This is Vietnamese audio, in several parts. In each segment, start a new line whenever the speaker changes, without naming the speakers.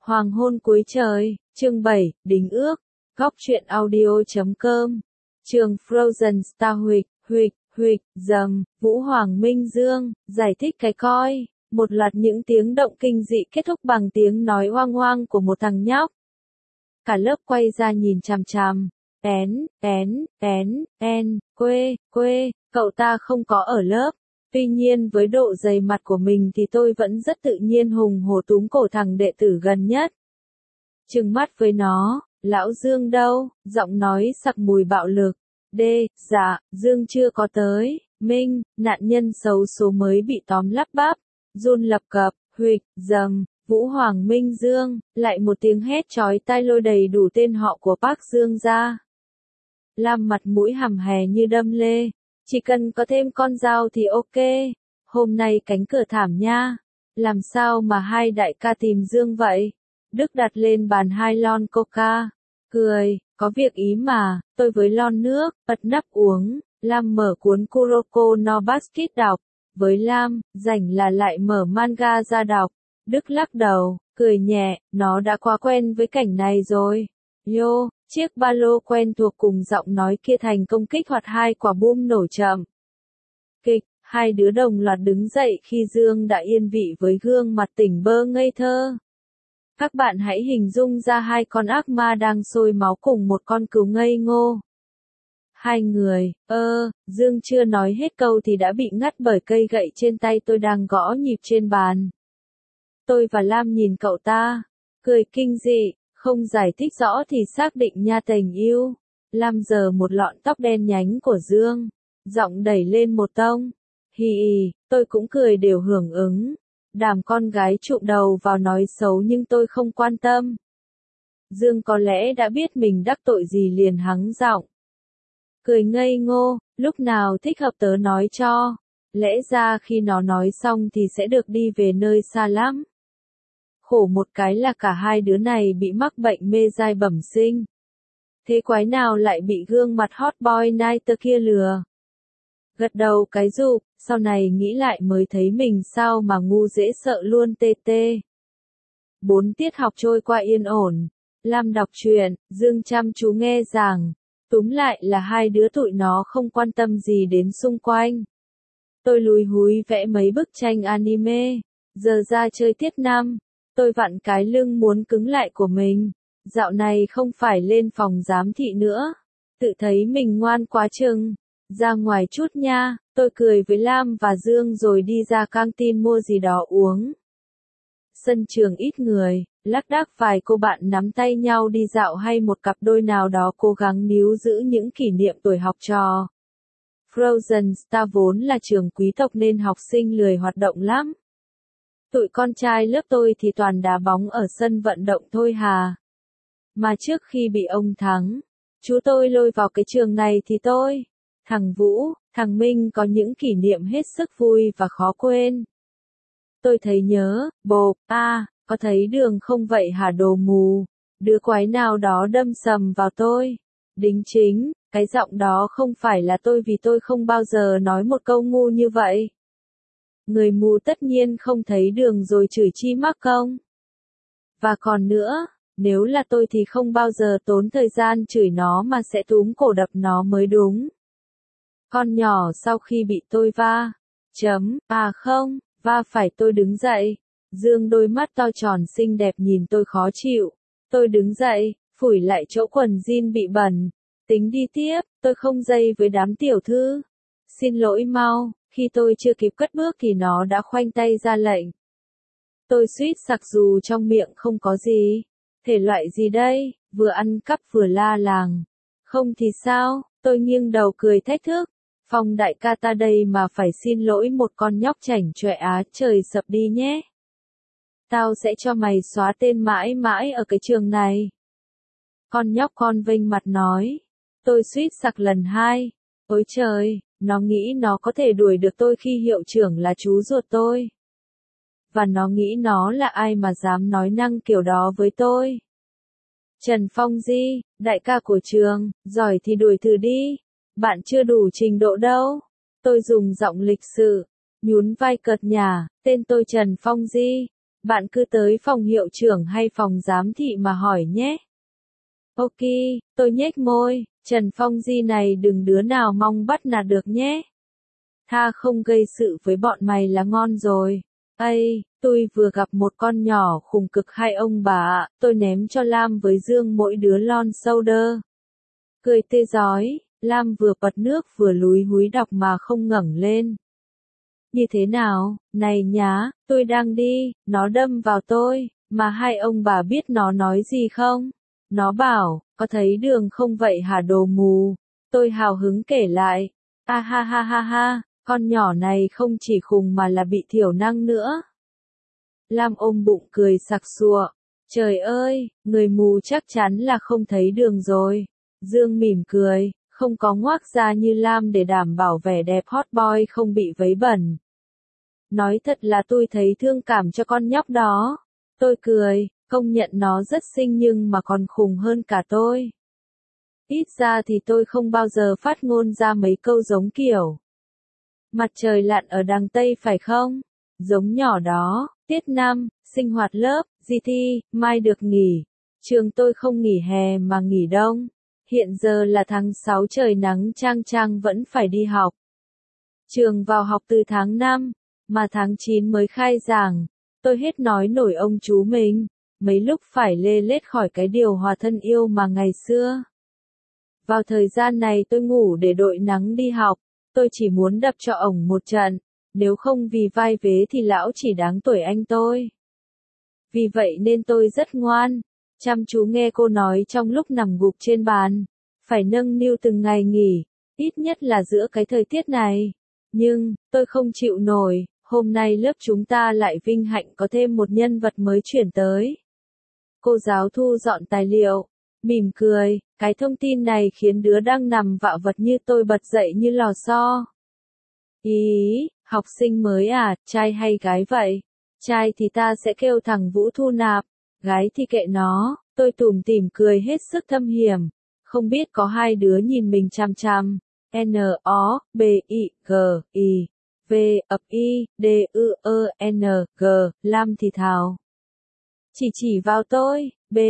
Hoàng hôn cuối trời, chương 7, đính ước, góc truyện audio.com, trường Frozen Star Huỵch, Vũ Hoàng Minh Dương, giải thích cái coi, một loạt những tiếng động kinh dị kết thúc bằng tiếng nói oang oang của một thằng nhóc. Cả lớp quay ra nhìn chằm chằm, quê, cậu ta không có ở lớp. Tuy nhiên với độ dày mặt của mình thì tôi vẫn rất tự nhiên hùng hổ túm cổ thằng đệ tử gần nhất. Trừng mắt với nó, lão Dương đâu, giọng nói sặc mùi bạo lực. Dạ, Dương chưa có tới. Minh, nạn nhân xấu số mới bị tóm lắp bắp. Run lập cập, Huỵch, Vũ Hoàng Minh Dương, lại một tiếng hét chói tai lôi đầy đủ tên họ của Park Dương ra. Lam mặt mũi hầm hè như đâm lê. Chỉ cần có thêm con dao thì ok. Hôm nay cánh cửa thảm nha. Làm sao mà hai đại ca tìm Dương vậy? Đức đặt lên bàn 2 lon coca. Cười, có việc ý mà, tôi với lon nước, bật nắp uống. Lam mở cuốn Kuroko no Basket đọc. Với Lam, rảnh là lại mở manga ra đọc. Đức lắc đầu, cười nhẹ, nó đã quá quen với cảnh này rồi. Yo, chiếc ba lô quen thuộc cùng giọng nói kia thành công kích hoạt 2 quả bom nổ chậm. Kịch, hai đứa đồng loạt đứng dậy khi Dương đã yên vị với gương mặt tỉnh bơ ngây thơ. Các bạn hãy hình dung ra 2 con ác ma đang sôi máu cùng một con cừu ngây ngô. 2 người, Dương chưa nói hết câu thì đã bị ngắt bởi cây gậy trên tay tôi đang gõ nhịp trên bàn. Tôi và Lam nhìn cậu ta, cười kinh dị, không giải thích rõ thì xác định nha tình yêu. Lam giở một lọn tóc đen nhánh của Dương, giọng đẩy lên một tông. Tôi cũng cười đều hưởng ứng. Đàm con gái chụm đầu vào nói xấu nhưng tôi không quan tâm. Dương có lẽ đã biết mình đắc tội gì liền hắng giọng. Cười ngây ngô, lúc nào thích hợp tớ nói cho. Lẽ ra khi nó nói xong thì sẽ được đi về nơi xa lắm. Khổ một cái là cả hai đứa này bị mắc bệnh mê dai bẩm sinh. Thế quái nào lại bị gương mặt hot boy nighter kia lừa. Gật đầu cái rụp, sau này nghĩ lại mới thấy mình sao mà ngu dễ sợ luôn tê. 4 tiết học trôi qua yên ổn. Lam đọc truyện, Dương chăm chú nghe giảng. Túm lại là hai đứa tụi nó không quan tâm gì đến xung quanh. Tôi lùi húi vẽ mấy bức tranh anime. Giờ ra chơi tiết 5. Tôi vặn cái lưng muốn cứng lại của mình. Dạo này không phải lên phòng giám thị nữa. Tự thấy mình ngoan quá chừng. Ra ngoài chút nha, tôi cười với Lam và Dương rồi đi ra căng tin mua gì đó uống. Sân trường ít người, lác đác vài cô bạn nắm tay nhau đi dạo hay một cặp đôi nào đó cố gắng níu giữ những kỷ niệm tuổi học trò. Frozen Star vốn là trường quý tộc nên học sinh lười hoạt động lắm. Tụi con trai lớp tôi thì toàn đá bóng ở sân vận động thôi hà. Mà trước khi bị ông Thắng, chú tôi lôi vào cái trường này thì tôi, thằng Vũ, thằng Minh có những kỷ niệm hết sức vui và khó quên. Tôi thấy nhớ, có thấy đường không vậy hả đồ mù? Đứa quái nào đó đâm sầm vào tôi. Đính chính, cái giọng đó không phải là tôi vì tôi không bao giờ nói một câu ngu như vậy. Người mù tất nhiên không thấy đường rồi chửi chi mắc công. Và còn nữa, nếu là tôi thì không bao giờ tốn thời gian chửi nó mà sẽ túm cổ đập nó mới đúng. Con nhỏ sau khi bị tôi va phải tôi đứng dậy. Dương đôi mắt to tròn xinh đẹp nhìn tôi khó chịu. Tôi đứng dậy, phủi lại chỗ quần jean bị bẩn. Tính đi tiếp, tôi không dây với đám tiểu thư. Xin lỗi mau, khi tôi chưa kịp cất bước thì nó đã khoanh tay ra lệnh. Tôi suýt sặc dù trong miệng không có gì. Thể loại gì đây, vừa ăn cắp vừa la làng. Không thì sao, tôi nghiêng đầu cười thách thức. Phong đại ca ta đây mà phải xin lỗi một con nhóc chảnh chọe á trời sập đi nhé. Tao sẽ cho mày xóa tên mãi mãi ở cái trường này. Con nhóc con vênh mặt nói. Tôi suýt sặc lần 2. Ôi trời, nó nghĩ nó có thể đuổi được tôi khi hiệu trưởng là chú ruột tôi. Và nó nghĩ nó là ai mà dám nói năng kiểu đó với tôi. Trần Phong Di, đại ca của trường, giỏi thì đuổi thử đi. Bạn chưa đủ trình độ đâu. Tôi dùng giọng lịch sự, nhún vai cợt nhả, tên tôi Trần Phong Di. Bạn cứ tới phòng hiệu trưởng hay phòng giám thị mà hỏi nhé. Ok, tôi nhếch môi, Trần Phong Di này đừng đứa nào mong bắt nạt được nhé. Tha không gây sự với bọn mày là ngon rồi. Ây, tôi vừa gặp một con nhỏ khùng cực hai ông bà ạ, tôi ném cho Lam với Dương mỗi đứa lon soda. Cười tê rói, Lam vừa bật nước vừa lúi húi đọc mà không ngẩng lên. Như thế nào, này nhá, tôi đang đi, nó đâm vào tôi, mà hai ông bà biết nó nói gì không? Nó bảo, có thấy đường không vậy hả đồ mù? Tôi hào hứng kể lại. A ha ha ha ha, con nhỏ này không chỉ khùng mà là bị thiểu năng nữa. Lam ôm bụng cười sặc sụa. Trời ơi, người mù chắc chắn là không thấy đường rồi. Dương mỉm cười, không có ngoác ra như Lam để đảm bảo vẻ đẹp hot boy không bị vấy bẩn. Nói thật là tôi thấy thương cảm cho con nhóc đó. Tôi cười, công nhận nó rất xinh nhưng mà còn khùng hơn cả tôi. Ít ra thì tôi không bao giờ phát ngôn ra mấy câu giống kiểu mặt trời lặn ở đằng Tây phải không? Giống nhỏ đó, tiết 5, sinh hoạt lớp, di thi, mai được nghỉ. Trường tôi không nghỉ hè mà nghỉ đông. Hiện giờ là tháng 6 trời nắng chang chang vẫn phải đi học. Trường vào học từ tháng 5, mà tháng 9 mới khai giảng. Tôi hết nói nổi ông chú mình, mấy lúc phải lê lết khỏi cái điều hòa thân yêu mà ngày xưa. Vào thời gian này tôi ngủ để đội nắng đi học, tôi chỉ muốn đập cho ổng một trận, nếu không vì vai vế thì lão chỉ đáng tuổi anh tôi. Vì vậy nên tôi rất ngoan, chăm chú nghe cô nói trong lúc nằm gục trên bàn, phải nâng niu từng ngày nghỉ, ít nhất là giữa cái thời tiết này. Nhưng, tôi không chịu nổi, hôm nay lớp chúng ta lại vinh hạnh có thêm một nhân vật mới chuyển tới. Cô giáo thu dọn tài liệu, mỉm cười, cái thông tin này khiến đứa đang nằm vạ vật như tôi bật dậy như lò xo. Ý, học sinh mới à, trai hay gái vậy? Trai thì ta sẽ kêu thằng Vũ thu nạp, gái thì kệ nó, tôi tủm tỉm cười hết sức thâm hiểm. Không biết có hai đứa nhìn mình chằm chằm. N-O-B-I-G-I V-I-D-U-E-N-G, Lam thì thào. Chỉ vào tôi,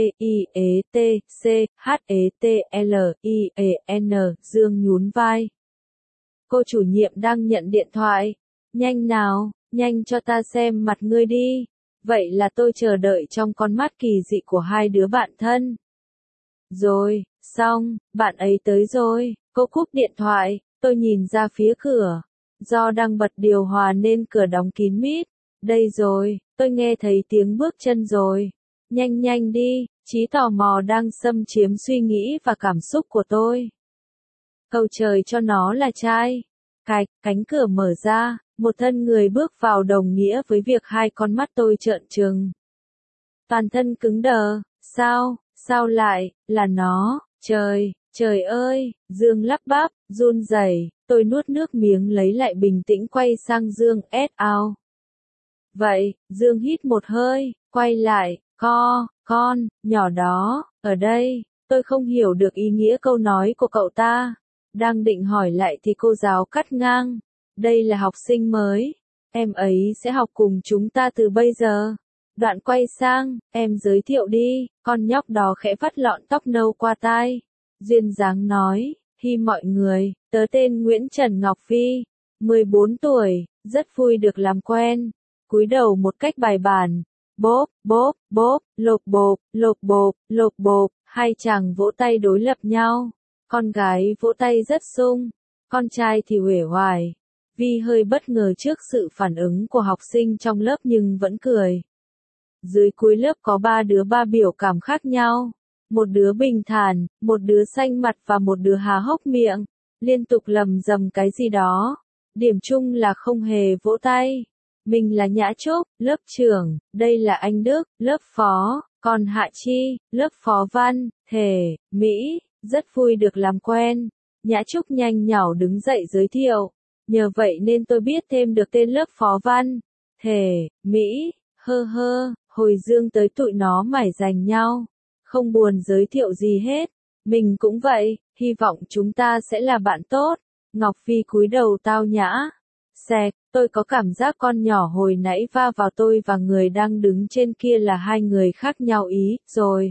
B-I-E-T-C-H-E-T-L-I-E-N, Dương nhún vai. Cô chủ nhiệm đang nhận điện thoại. Nhanh nào, nhanh cho ta xem mặt ngươi đi. Vậy là tôi chờ đợi trong con mắt kỳ dị của hai đứa bạn thân. Rồi, xong, bạn ấy tới rồi, cô cúp điện thoại, tôi nhìn ra phía cửa. Do đang bật điều hòa nên cửa đóng kín mít. Đây rồi, tôi nghe thấy tiếng bước chân rồi. Nhanh nhanh đi, trí tò mò đang xâm chiếm suy nghĩ và cảm xúc của tôi. Cầu trời cho nó là trai. Cánh cửa mở ra, một thân người bước vào đồng nghĩa với việc hai con mắt tôi trợn trừng. Toàn thân cứng đờ, sao lại, là nó, trời ơi, Dương lắp bắp, run rẩy, tôi nuốt nước miếng lấy lại bình tĩnh quay sang Dương S.A. Vậy, Dương hít một hơi, quay lại, con, nhỏ đó, ở đây, tôi không hiểu được ý nghĩa câu nói của cậu ta. Đang định hỏi lại thì cô giáo cắt ngang. Đây là học sinh mới. Em ấy sẽ học cùng chúng ta từ bây giờ. Đoạn quay sang, em giới thiệu đi, con nhóc đó khẽ vắt lọn tóc nâu qua tai. Duyên dáng nói, hi mọi người, tớ tên Nguyễn Trần Ngọc Phi, 14 tuổi, rất vui được làm quen. Cúi đầu một cách bài bản. Bốp, lộp bộp, hai chàng vỗ tay đối lập nhau. Con gái vỗ tay rất sung, con trai thì uể oải. Vi hơi bất ngờ trước sự phản ứng của học sinh trong lớp nhưng vẫn cười. Dưới cuối lớp có ba đứa ba biểu cảm khác nhau. Một đứa bình thản, một đứa xanh mặt và một đứa há hốc miệng, liên tục lầm rầm cái gì đó. Điểm chung là không hề vỗ tay. Mình là Nhã Trúc, lớp trưởng, đây là anh Đức, lớp phó, còn Hạ Chi, lớp phó văn, thể, Mỹ, rất vui được làm quen. Nhã Trúc nhanh nhảu đứng dậy giới thiệu. Nhờ vậy nên tôi biết thêm được tên lớp phó văn, thể, Mỹ, hồi Dương tới tụi nó mải giành nhau. Không buồn giới thiệu gì hết. Mình cũng vậy, hy vọng chúng ta sẽ là bạn tốt. Ngọc Phi cúi đầu tao nhã. Xẹt, tôi có cảm giác con nhỏ hồi nãy va vào tôi và người đang đứng trên kia là hai người khác nhau ý, rồi.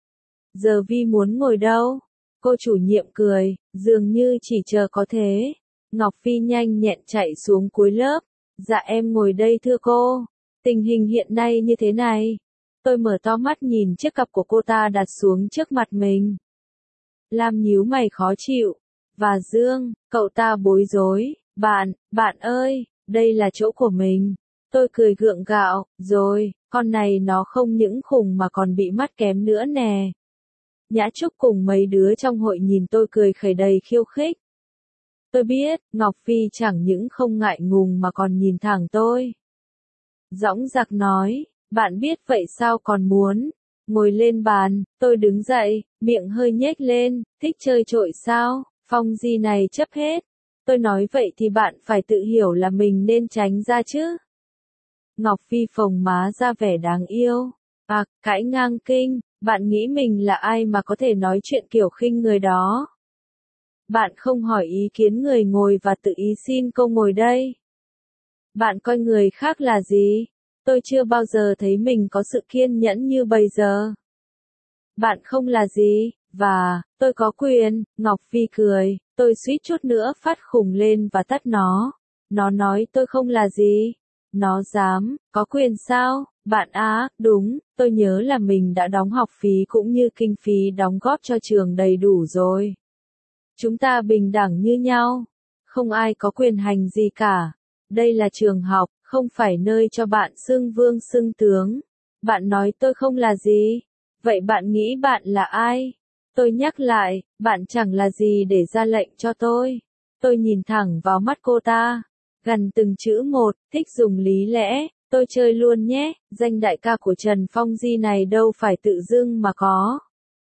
Giờ Vi muốn ngồi đâu? Cô chủ nhiệm cười, dường như chỉ chờ có thế. Ngọc Phi nhanh nhẹn chạy xuống cuối lớp. Dạ em ngồi đây thưa cô. Tình hình hiện nay như thế này. Tôi mở to mắt nhìn chiếc cặp của cô ta đặt xuống trước mặt mình. Lam nhíu mày khó chịu. Và Dương, cậu ta bối rối. Bạn ơi, đây là chỗ của mình. Tôi cười gượng gạo, rồi, con này nó không những khùng mà còn bị mắt kém nữa nè. Nhã Trúc cùng mấy đứa trong hội nhìn tôi cười khẩy đầy khiêu khích. Tôi biết, Ngọc Phi chẳng những không ngại ngùng mà còn nhìn thẳng tôi. Dõng dạc nói, bạn biết vậy sao còn muốn? Ngồi lên bàn, tôi đứng dậy, miệng hơi nhếch lên, thích chơi trội sao? Phong Di này chấp hết. Tôi nói vậy thì bạn phải tự hiểu là mình nên tránh ra chứ. Ngọc Phi phồng má ra vẻ đáng yêu. Cãi ngang kinh, bạn nghĩ mình là ai mà có thể nói chuyện kiểu khinh người đó? Bạn không hỏi ý kiến người ngồi và tự ý xin câu ngồi đây. Bạn coi người khác là gì? Tôi chưa bao giờ thấy mình có sự kiên nhẫn như bây giờ. Bạn không là gì, và, tôi có quyền, Ngọc Phi cười, tôi suýt chút nữa phát khùng lên và tắt nó. Nó nói tôi không là gì. Nó dám, có quyền sao? Bạn đúng, tôi nhớ là mình đã đóng học phí cũng như kinh phí đóng góp cho trường đầy đủ rồi. Chúng ta bình đẳng như nhau. Không ai có quyền hành gì cả. Đây là trường học, không phải nơi cho bạn xưng vương xưng tướng. Bạn nói tôi không là gì? Vậy bạn nghĩ bạn là ai? Tôi nhắc lại, bạn chẳng là gì để ra lệnh cho tôi. Tôi nhìn thẳng vào mắt cô ta. Gần từng chữ một, thích dùng lý lẽ. Tôi chơi luôn nhé, danh đại ca của Trần Phong Di này đâu phải tự dưng mà có.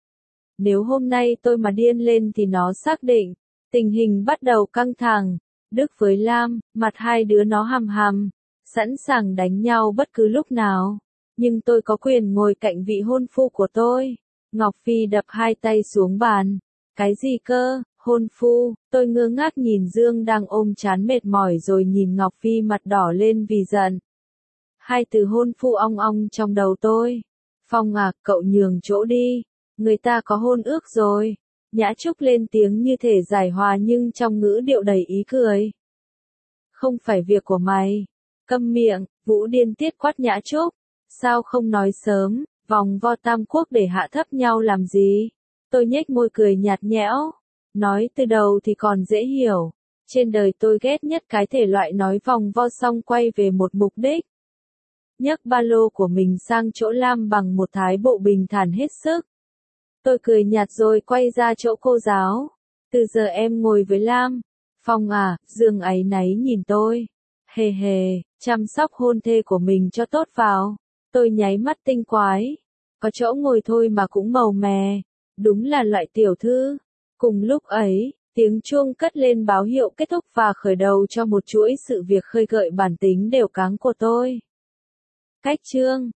Nếu hôm nay tôi mà điên lên thì nó xác định. Tình hình bắt đầu căng thẳng. Đức với Lam, mặt hai đứa nó hằm hằm. Sẵn sàng đánh nhau bất cứ lúc nào. Nhưng tôi có quyền ngồi cạnh vị hôn phu của tôi. Ngọc Phi đập hai tay xuống bàn. Cái gì cơ, hôn phu? Tôi ngơ ngác nhìn Dương đang ôm trán mệt mỏi rồi nhìn Ngọc Phi mặt đỏ lên vì giận. Hai từ hôn phu ong ong trong đầu tôi. Phong cậu nhường chỗ đi. Người ta có hôn ước rồi. Nhã Trúc lên tiếng như thể giải hòa nhưng trong ngữ điệu đầy ý cười. Không phải việc của mày. Câm miệng, Vũ điên tiết quát Nhã Trúc. Sao không nói sớm, vòng vo tam quốc để hạ thấp nhau làm gì? Tôi nhếch môi cười nhạt nhẽo. Nói từ đầu thì còn dễ hiểu. Trên đời tôi ghét nhất cái thể loại nói vòng vo xong quay về một mục đích. Nhấc ba lô của mình sang chỗ Lam bằng một thái bộ bình thản hết sức. Tôi cười nhạt rồi quay ra chỗ cô giáo. Từ giờ em ngồi với Lam. Phong Dương áy náy nhìn tôi. Hề hề, chăm sóc hôn thê của mình cho tốt vào. Tôi nháy mắt tinh quái. Có chỗ ngồi thôi mà cũng màu mè. Đúng là loại tiểu thư. Cùng lúc ấy, tiếng chuông cất lên báo hiệu kết thúc và khởi đầu cho một chuỗi sự việc khơi gợi bản tính đều cáng của tôi. Cách chương